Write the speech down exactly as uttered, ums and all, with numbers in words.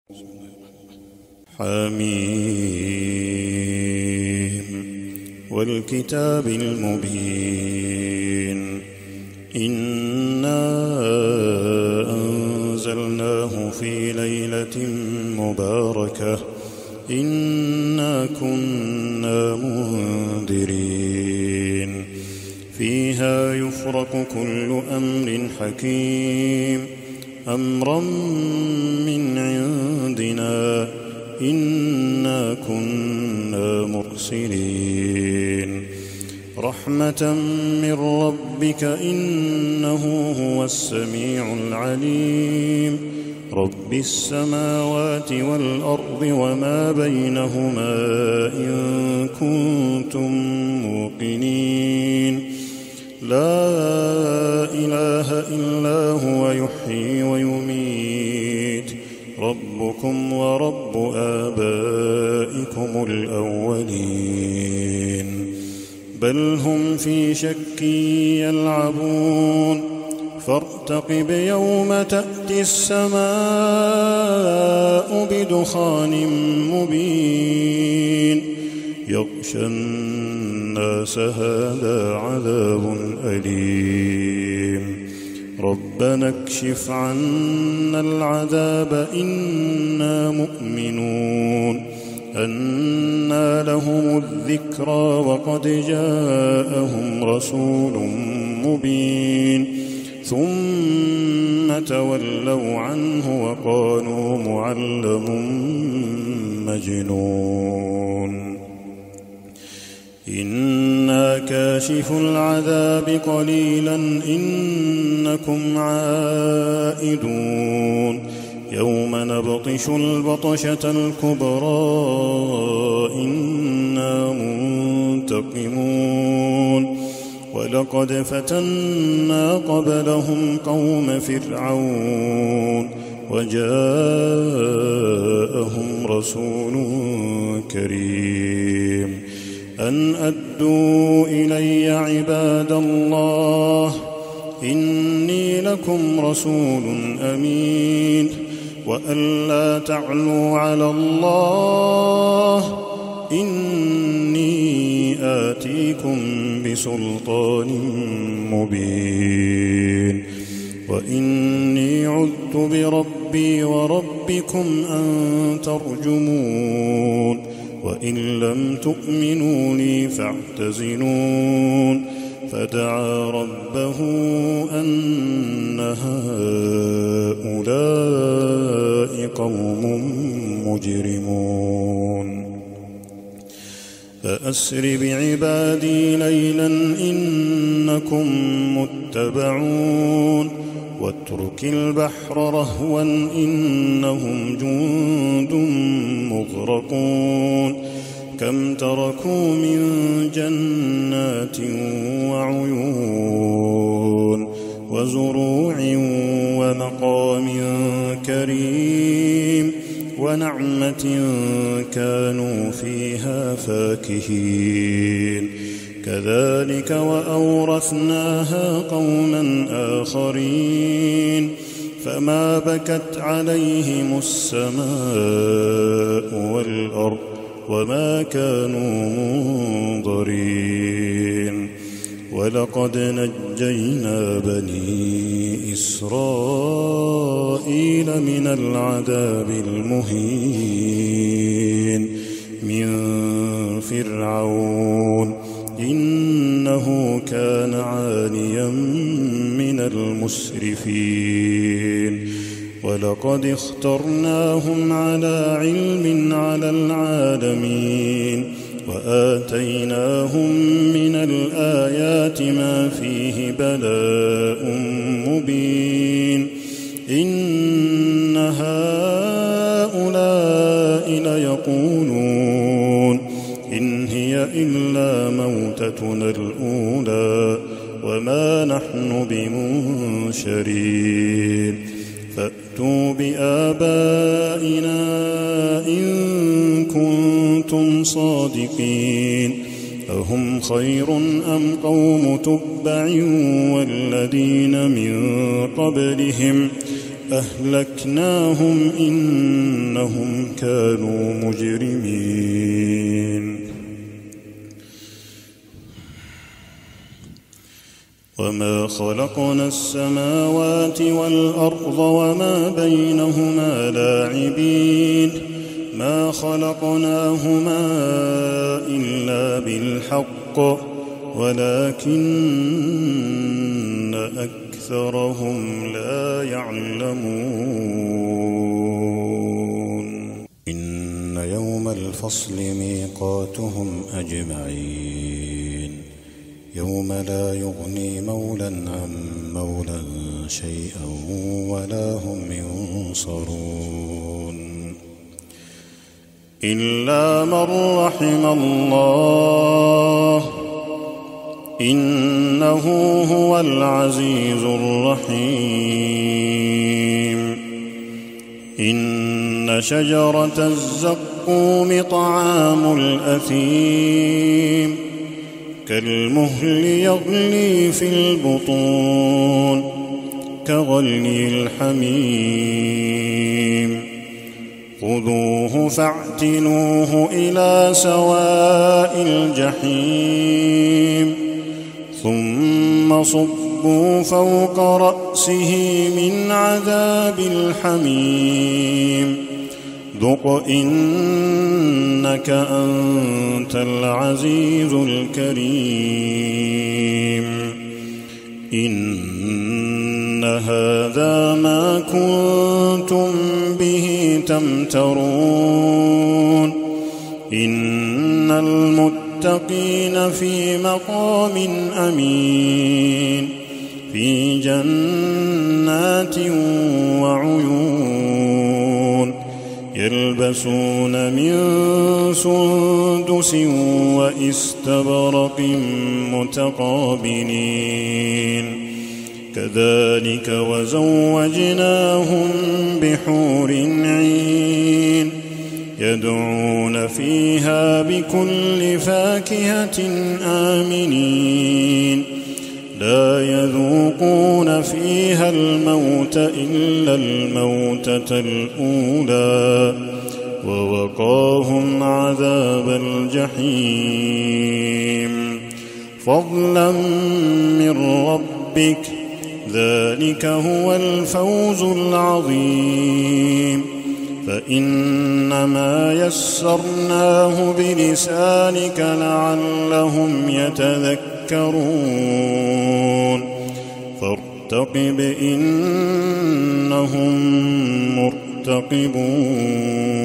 حميم والكتاب المبين إنا أنزلناه في ليلة مباركة إنا كنا منذرين فيها يفرق كل أمر حكيم أمرا من عندنا إنا كنا مرسلين رحمة من ربك إنه هو السميع العليم رب السماوات والأرض وما بينهما إن كنتم موقنين لا إله إلا هو يحيي ويميت ربكم ورب آبائكم الأولين بل هم في شك يلعبون فارتقب يوم تأتي السماء بدخان مبين يغشى الناس هذا عذاب أليم ربنا اكشف عنا العذاب إنا مؤمنون أنى لهم الذكرى وقد جاءهم رسول مبين ثم تولوا عنه وقالوا معلم مجنون إنا كاشف العذاب قليلا إنكم عائدون يوم نبطش البطشة الكبرى إنا منتقمون ولقد فتنا قبلهم قوم فرعون وجاءهم رسول كريم أن أدوا إلي عباد الله إني لكم رسول أمين وأن لا تعلوا على الله إني آتيكم بسلطان مبين وإني عذت بربي وربكم أن ترجمون وإن لم تؤمنوا لي فاعتزلون فدعا ربه أن هؤلاء قوم مجرمون فأسر بعبادي ليلا إنكم متبعون واترك البحر رهوا إنهم جند مغرقون كم تركوا من جنات وعيون وزروع ومقام كريم ونعمة كانوا فيها فاكهين كذلك وأورثناها قوما آخرين فما بكت عليهم السماء والأرض وما كانوا منظرين ولقد نجينا بني إسرائيل من العذاب المهين من فرعون إنه كان عاليا من المسرفين ولقد اخترناهم على علم على العالمين وآتيناهم من الآيات ما فيه بلاء مبين إن هؤلاء ليقولون إن هي إلا موتتنا الأولى وما نحن بمنشرين فأتوا بآبائنا إن كنتم صادقين أهم خير أم قوم تبع والذين من قبلهم أهلكناهم إنهم كانوا مجرمين. وما خلقنا السماوات والأرض وما بينهما لاعبين ما خلقناهما إلا بالحق ولكن أكثرهم لا يعلمون. إن يوم الفصل ميقاتهم أجمعين يوم لا يغني مولى عن مولى شيئا ولا هم ينصرون إلا من رحم الله إنه هو العزيز الرحيم. إن شجرة الزقوم طعام الأثيم كالمهل يغلي في البطون كغلي الحميم خذوه فاعتلوه إلى سواء الجحيم ثم صبوا فوق رأسه من عذاب الحميم ذق إنك أنت العزيز الكريم. إن هذا ما كنتم به تمترون إن المتقين في مقام أمين في جنات وعيون يلبسون من سندس وإستبرق متقابلين كذلك وزوجناهم بحور عين يدعون فيها بكل فاكهة آمنين لا يذوقون فيها الموت إلا الموتة الأولى ووقاهم عذاب الجحيم فضلا من ربك ذلك هو الفوز العظيم. فإنما يسرناه بلسانك لعلهم يتذكرون فارتقب إنهم مرتقبون.